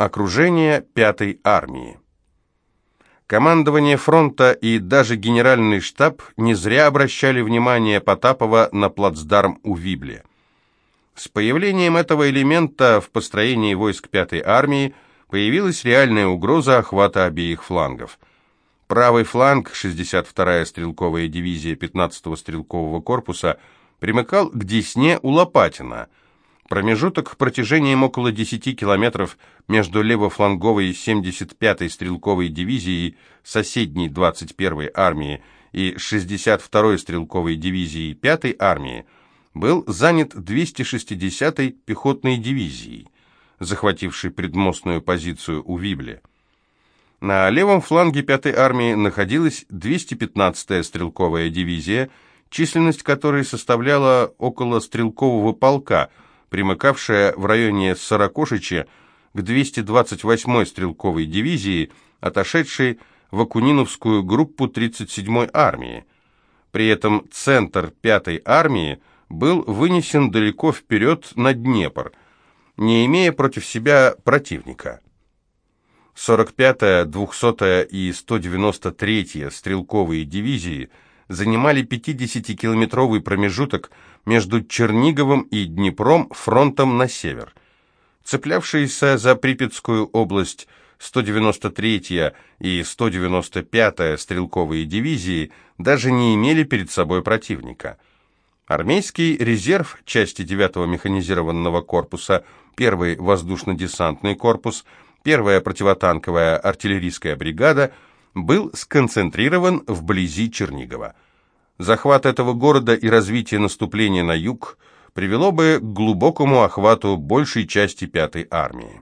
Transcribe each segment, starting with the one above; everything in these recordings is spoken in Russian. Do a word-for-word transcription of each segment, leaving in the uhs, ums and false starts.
Окружение пятой армии. Командование фронта и даже генеральный штаб не зря обращали внимание Потапова на плацдарм у Вибле. С появлением этого элемента в построении войск пятой армии появилась реальная угроза охвата обеих флангов. Правый фланг, шестьдесят вторая стрелковая дивизия пятнадцатого стрелкового корпуса, примыкал к Десне у Лопатина. Промежуток протяжением около десяти километров между левофланговой семьдесят пятой стрелковой дивизией соседней двадцать первой армии и шестьдесят второй стрелковой дивизией пятой армии был занят двести шестидесятой пехотной дивизией, захватившей предмостную позицию у Вибле. На левом фланге пятой армии находилась двести пятнадцатая стрелковая дивизия, численность которой составляла около стрелкового полка, примыкавшая в районе Сорокошича к двести двадцать восьмой стрелковой дивизии, отошедшей в Акуниновскую группу тридцать седьмой армии. При этом центр пятой армии был вынесен далеко вперед на Днепр, не имея против себя противника. сорок пятая, двухсотая и сто девяносто третья стрелковые дивизии занимали пятидесятикилометровый промежуток между Черниговым и Днепром фронтом на север. Цеплявшиеся за Припятскую область сто девяносто третья и сто девяносто пятая стрелковые дивизии даже не имели перед собой противника. Армейский резерв части девятого механизированного корпуса, первый воздушно-десантный корпус, первая противотанковая артиллерийская бригада был сконцентрирован вблизи Чернигова. Захват этого города и развитие наступления на юг привело бы к глубокому охвату большей части пятой армии.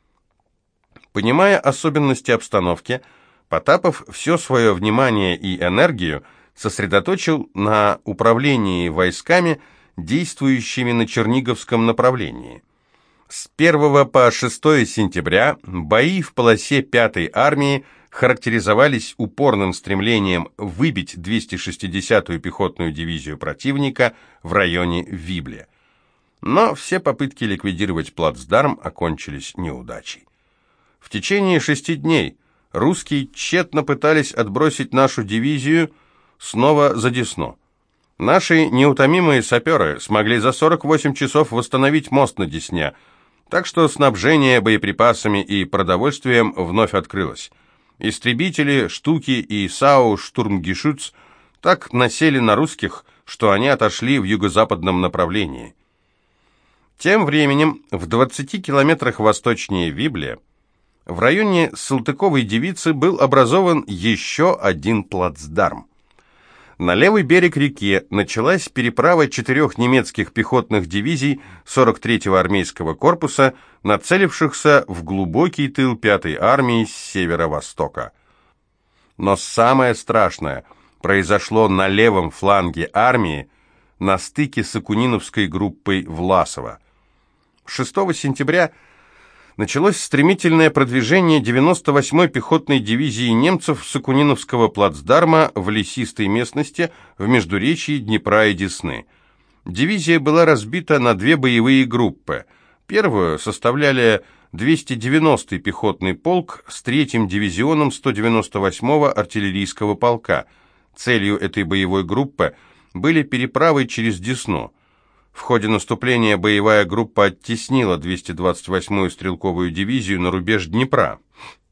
Понимая особенности обстановки, Потапов все свое внимание и энергию сосредоточил на управлении войсками, действующими на Черниговском направлении. С первого по шестое сентября бои в полосе пятой армии характеризовались упорным стремлением выбить двести шестидесятую пехотную дивизию противника в районе Вибле. Но все попытки ликвидировать плацдарм окончились неудачей. В течение шести дней русские тщетно пытались отбросить нашу дивизию снова за Десну. Наши неутомимые саперы смогли за сорок восемь часов восстановить мост на Десне, так что снабжение боеприпасами и продовольствием вновь открылось. Истребители, штуки и САУ «Штурмгешütz» так насели на русских, что они отошли в юго-западном направлении. Тем временем в двадцати километрах восточнее Вибле, в районе Салтыковой Девицы, был образован еще один плацдарм. На левый берег реки началась переправа четырех немецких пехотных дивизий сорок третьего армейского корпуса, нацелившихся в глубокий тыл пятой армии с северо-востока. Но самое страшное произошло на левом фланге армии, на стыке с Акуниновской группой Власова. шестого сентября началось стремительное продвижение девяносто восьмой пехотной дивизии немцев с Акуниновского плацдарма в лесистой местности в междуречии Днепра и Десны. Дивизия была разбита на две боевые группы. Первую составляли двести девяностый пехотный полк с третьим дивизионом сто девяносто восьмого артиллерийского полка. Целью этой боевой группы были переправы через Десну. В ходе наступления боевая группа оттеснила двести двадцать восьмую стрелковую дивизию на рубеж Днепра.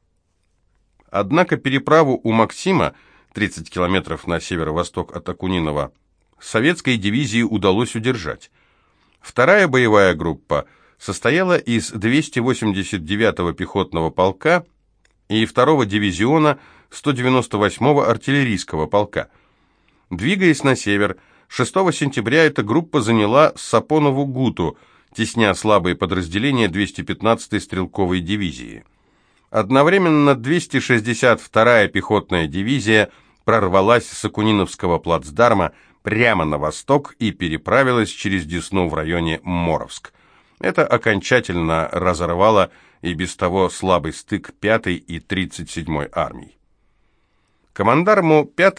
Однако переправу у Максима, тридцать километров на северо-восток от Акунинова, советской дивизии удалось удержать. Вторая боевая группа состояла из двухсот восьмидесяти девятого пехотного полка и второго дивизиона сто девяносто восьмого артиллерийского полка. Двигаясь на север, шестого сентября эта группа заняла Сапонову-Гуту, тесня слабые подразделения двухсот пятнадцатой стрелковой дивизии. Одновременно двести шестьдесят вторая пехотная дивизия прорвалась с Акуниновского плацдарма прямо на восток и переправилась через Десну в районе Моровск. Это окончательно разорвало и без того слабый стык пятой и тридцать седьмой армий. Командарму пятой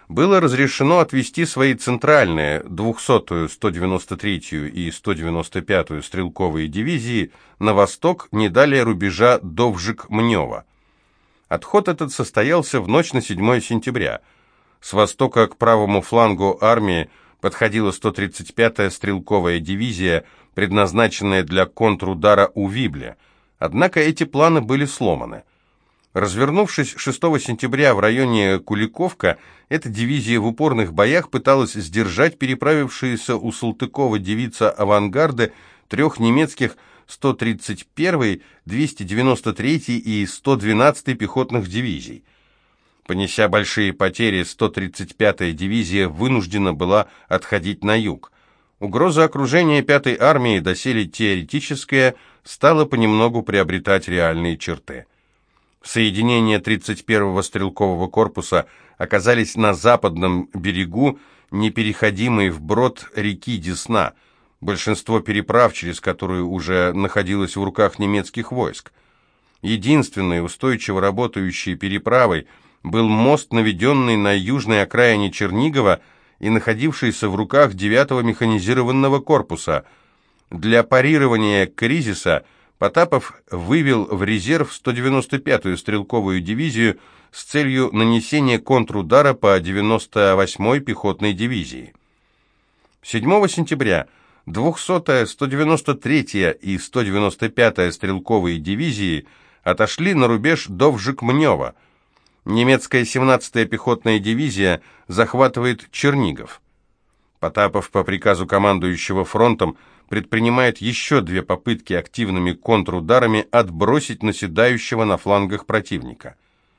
было разрешено отвести свои центральные двухсотую, сто девяносто третью и сто девяносто пятую стрелковые дивизии на восток не далее рубежа Довжик-Мнево. Отход этот состоялся в ночь на седьмое сентября. С востока к правому флангу армии подходила сто тридцать пятая стрелковая дивизия, предназначенная для контрудара у Вибле. Однако эти планы были сломаны. Развернувшись шестого сентября в районе Куликовка, эта дивизия в упорных боях пыталась сдержать переправившиеся у Салтыкова девица авангарды трех немецких сто тридцать первой, двести девяносто третьей и сто двенадцатой пехотных дивизий. Понеся большие потери, сто тридцать пятая дивизия вынуждена была отходить на юг. Угроза окружения пятой армии, доселе теоретическая, стала понемногу приобретать реальные черты. Соединения тридцать первого стрелкового корпуса оказались на западном берегу, непереходимой вброд реки Десна, большинство переправ, через которую уже находилось в руках немецких войск. Единственной устойчиво работающей переправой был мост, наведенный на южной окраине Чернигова и находившийся в руках девятого механизированного корпуса. Для парирования кризиса Потапов вывел в резерв сто девяносто пятую стрелковую дивизию с целью нанесения контрудара по девяносто восьмой пехотной дивизии. седьмого сентября двухсотая, сто девяносто третья и сто девяносто пятая стрелковые дивизии отошли на рубеж Довжик-Мнево. Немецкая семнадцатая пехотная дивизия захватывает Чернигов. Потапов по приказу командующего фронтом предпринимает еще две попытки активными контрударами отбросить наседающего на флангах противника.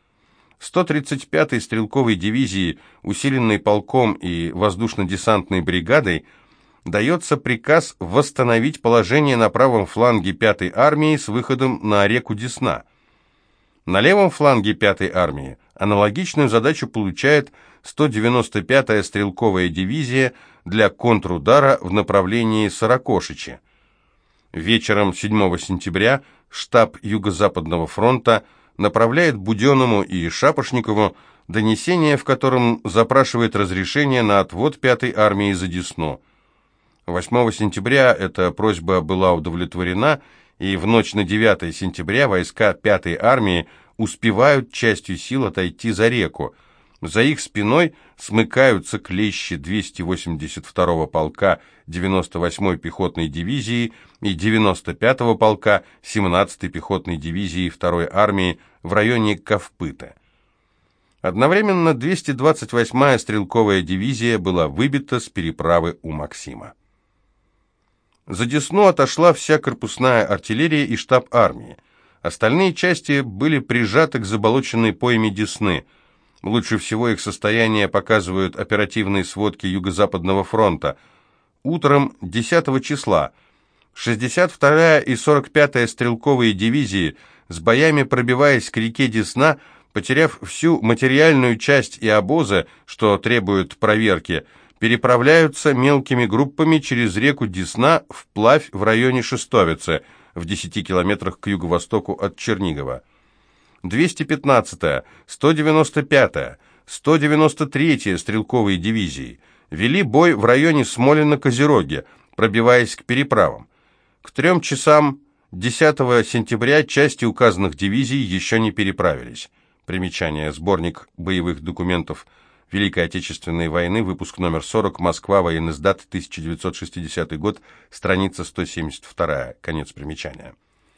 сто тридцать пятой стрелковой дивизии, усиленной полком и воздушно-десантной бригадой, дается приказ восстановить положение на правом фланге пятой армии с выходом на реку Десна. На левом фланге пятой армии аналогичную задачу получает сто девяносто пятая стрелковая дивизия для контрудара в направлении Сорокошичи. Вечером седьмого сентября штаб Юго-Западного фронта направляет Буденному и Шапошникову донесение, в котором запрашивает разрешение на отвод пятой армии за Десну. восьмого сентября эта просьба была удовлетворена, и в ночь на девятое сентября войска пятой армии успевают частью сил отойти за реку. За их спиной смыкаются клещи двести восемьдесят второго полка девяносто восьмой пехотной дивизии и девяносто пятого полка семнадцатой пехотной дивизии второй армии в районе Ковпыта. Одновременно двести двадцать восьмая стрелковая дивизия была выбита с переправы у Максима. За Десну отошла вся корпусная артиллерия и штаб армии. Остальные части были прижаты к заболоченной пойме Десны. Лучше всего их состояние показывают оперативные сводки Юго-Западного фронта. Утром десятого числа шестьдесят вторая и сорок пятая стрелковые дивизии, с боями пробиваясь к реке Десна, потеряв всю материальную часть и обозы, что требует проверки, переправляются мелкими группами через реку Десна вплавь в районе Шестовицы, в десяти километрах к юго-востоку от Чернигова. двести пятнадцатая, сто девяносто пятая, сто девяносто третья стрелковые дивизии вели бой в районе Смолино-Козероги, пробиваясь к переправам. К трем часам десятого сентября части указанных дивизий еще не переправились. Примечание. Сборник боевых документов Великой Отечественной войны, выпуск номер сорок, Москва, военноиздат, тысяча девятьсот шестидесятый год, страница сто семьдесят два, конец примечания.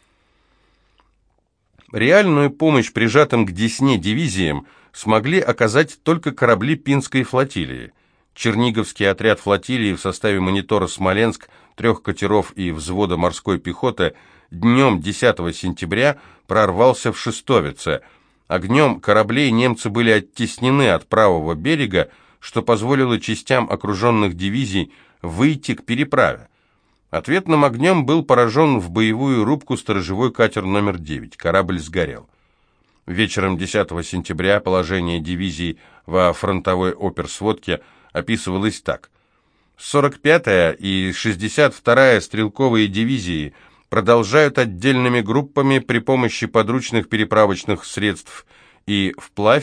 Реальную помощь прижатым к Десне дивизиям смогли оказать только корабли Пинской флотилии. Черниговский отряд флотилии в составе монитора «Смоленск», трех катеров и взвода морской пехоты днем десятого сентября прорвался в Шестовице. Огнем кораблей немцы были оттеснены от правого берега, что позволило частям окруженных дивизий выйти к переправе. Ответным огнем был поражен в боевую рубку сторожевой катер номер девять. Корабль сгорел. Вечером десятого сентября положение дивизий во фронтовой оперсводке описывалось так. сорок пятая и шестьдесят вторая стрелковые дивизии продолжают отдельными группами при помощи подручных переправочных средств и вплавь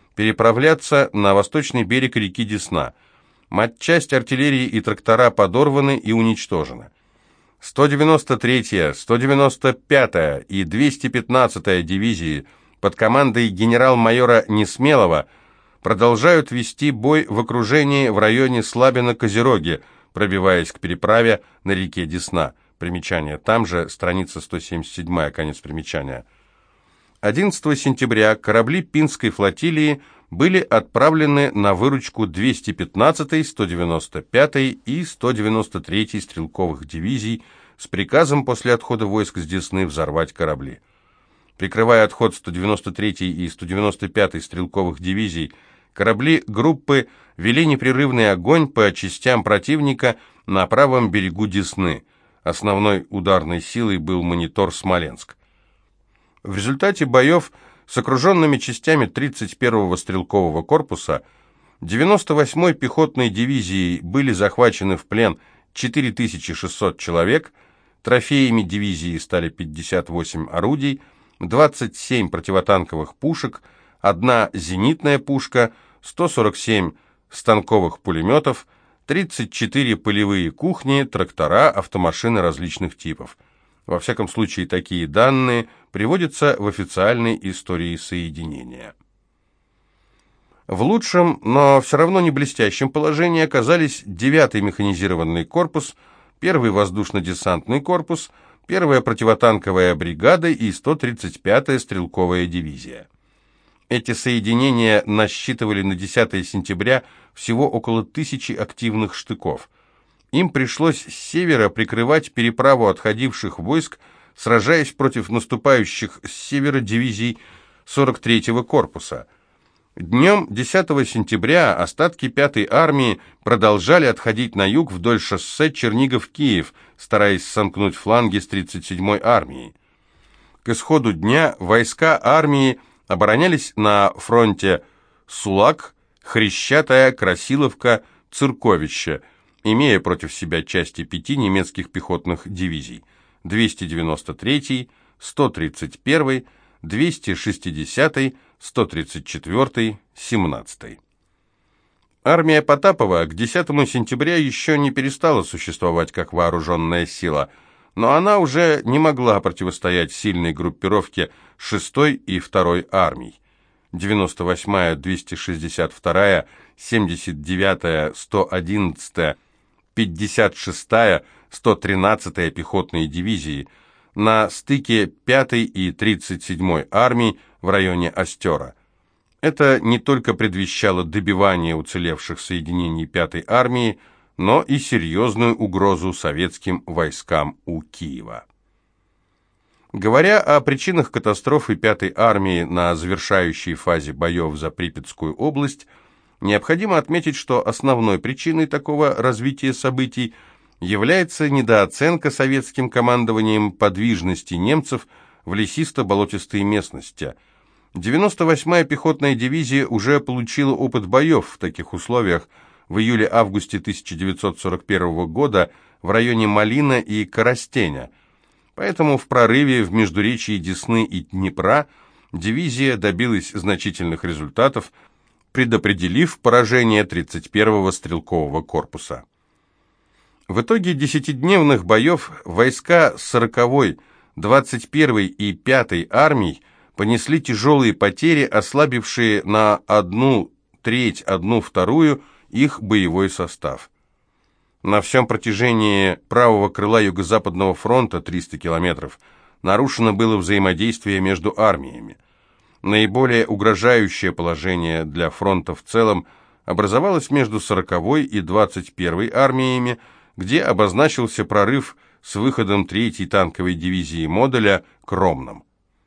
переправляться на восточный берег реки Десна. Матчасть артиллерии и трактора подорваны и уничтожены. сто девяносто третья, сто девяносто пятая и двести пятнадцатая дивизии под командой генерал-майора Несмелого продолжают вести бой в окружении в районе Слабино-Козероги, пробиваясь к переправе на реке Десна. Примечание. Там же страница сто семьдесят семь, конец примечания. одиннадцатого сентября корабли Пинской флотилии были отправлены на выручку двести пятнадцатой, сто девяносто пятой и сто девяносто третьей стрелковых дивизий с приказом после отхода войск с Десны взорвать корабли. Прикрывая отход сто девяносто третьей и сто девяносто пятой стрелковых дивизий, корабли группы вели непрерывный огонь по частям противника на правом берегу Десны. Основной ударной силой был монитор «Смоленск». В результате боев с окруженными частями тридцать первого стрелкового корпуса девяносто восьмой пехотной дивизией были захвачены в плен четыре тысячи шестьсот человек, трофеями дивизии стали пятьдесят восемь орудий, двадцать семь противотанковых пушек, одна зенитная пушка, сто сорок семь станковых пулеметов, тридцать четыре полевые кухни, трактора, автомашины различных типов. Во всяком случае, такие данные приводятся в официальной истории соединения. В лучшем, но все равно не блестящем положении оказались девятый механизированный корпус, первый воздушно-десантный корпус, первая противотанковая бригада и сто тридцать пятая стрелковая дивизия. Эти соединения насчитывали на десятое сентября всего около тысячи активных штыков. Им пришлось с севера прикрывать переправу отходивших войск, сражаясь против наступающих с севера дивизий сорок третьего корпуса. Днем десятого сентября остатки пятой армии продолжали отходить на юг вдоль шоссе Чернигов-Киев, стараясь сомкнуть фланги с тридцать седьмой армией. К исходу дня войска армии оборонялись на фронте Сулак, Хрещатая, Красиловка, Цирковище, имея против себя части пяти немецких пехотных дивизий: двести девяносто третьей, сто тридцать первой, двести шестидесятой, сто тридцать четвёртой, семнадцатой. Армия Потапова к десятому сентября еще не перестала существовать как вооруженная сила, но она уже не могла противостоять сильной группировке шестой и второй армий. девяносто восьмая, двести шестьдесят вторая, семьдесят девятая, сто одиннадцатая, пятьдесят шестая, сто тринадцатая пехотные дивизии на стыке пятой и тридцать седьмой армий в районе Остера. Это не только предвещало добивание уцелевших соединений пятой армии, но и серьезную угрозу советским войскам у Киева. Говоря о причинах катастрофы пятой армии на завершающей фазе боев за Припятскую область, необходимо отметить, что основной причиной такого развития событий является недооценка советским командованием подвижности немцев в лесисто-болотистой местности. девяносто восьмая пехотная дивизия уже получила опыт боев в таких условиях в июле-августе тысяча девятьсот сорок первого года в районе Малина и Коростеня. Поэтому в прорыве в междуречии Десны и Днепра дивизия добилась значительных результатов, предопределив поражение тридцать первого стрелкового корпуса. В итоге десятидневных боев войска сороковой, двадцать первой и пятой армий понесли тяжелые потери, ослабившие на одну треть, одну вторую их боевой состав. На всем протяжении правого крыла Юго-Западного фронта, триста километров, нарушено было взаимодействие между армиями. Наиболее угрожающее положение для фронта в целом образовалось между сороковой и двадцать первой армиями, где обозначился прорыв с выходом третьей танковой дивизии модуля к Ромнам.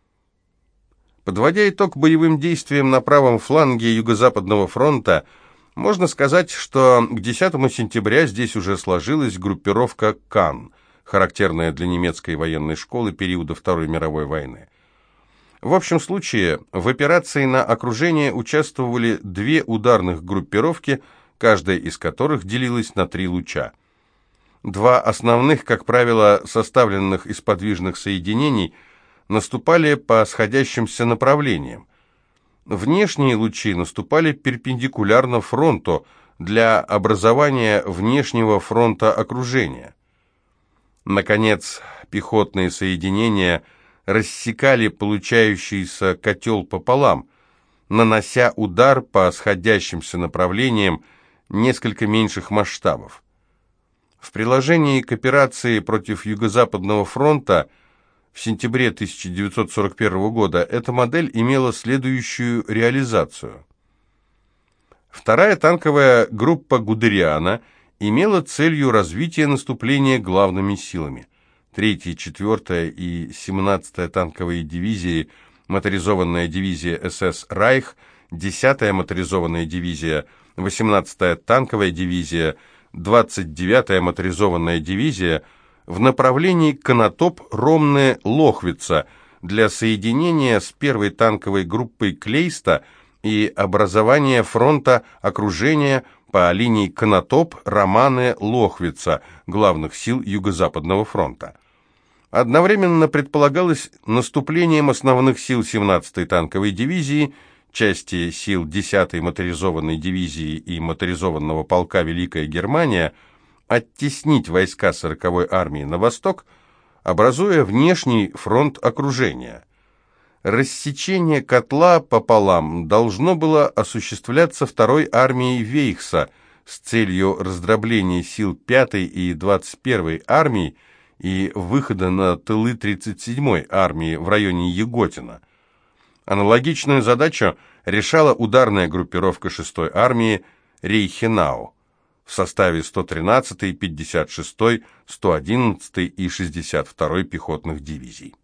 Подводя итог боевым действиям на правом фланге Юго-Западного фронта, можно сказать, что к десятому сентября здесь уже сложилась группировка Кан, характерная для немецкой военной школы периода Второй мировой войны. В общем случае, в операции на окружение участвовали две ударных группировки, каждая из которых делилась на три луча. Два основных, как правило, составленных из подвижных соединений, наступали по сходящимся направлениям. Внешние лучи наступали перпендикулярно фронту для образования внешнего фронта окружения. Наконец, пехотные соединения рассекали получающийся котел пополам, нанося удар по сходящимся направлениям несколько меньших масштабов. В приложении к операции против Юго-Западного фронта в сентябре тысяча девятьсот сорок первого года эта модель имела следующую реализацию. Вторая танковая группа Гудериана имела целью развития наступления главными силами. Третья, четвёртая и семнадцатая танковые дивизии, моторизованная дивизия СС «Райх», десятая моторизованная дивизия, восемнадцатая танковая дивизия, двадцать девятая моторизованная дивизия в направлении Конотоп-Ромны-Лохвица для соединения с первой танковой группой Клейста и образования фронта окружения по линии Конотоп-Романы-Лохвица главных сил Юго-Западного фронта. Одновременно предполагалось наступлением основных сил семнадцатой танковой дивизии, части сил десятой моторизованной дивизии и моторизованного полка «Великая Германия» оттеснить войска сороковой армии на восток, образуя внешний фронт окружения. Рассечение котла пополам должно было осуществляться второй армией Вейхса с целью раздробления сил пятой и двадцать первой армий и выхода на тылы тридцать седьмой армии в районе Яготина. Аналогичную задачу решала ударная группировка шестой армии Рейхенау в составе сто тринадцатой, пятьдесят шестой, сто одиннадцатой и шестьдесят второй пехотных дивизий.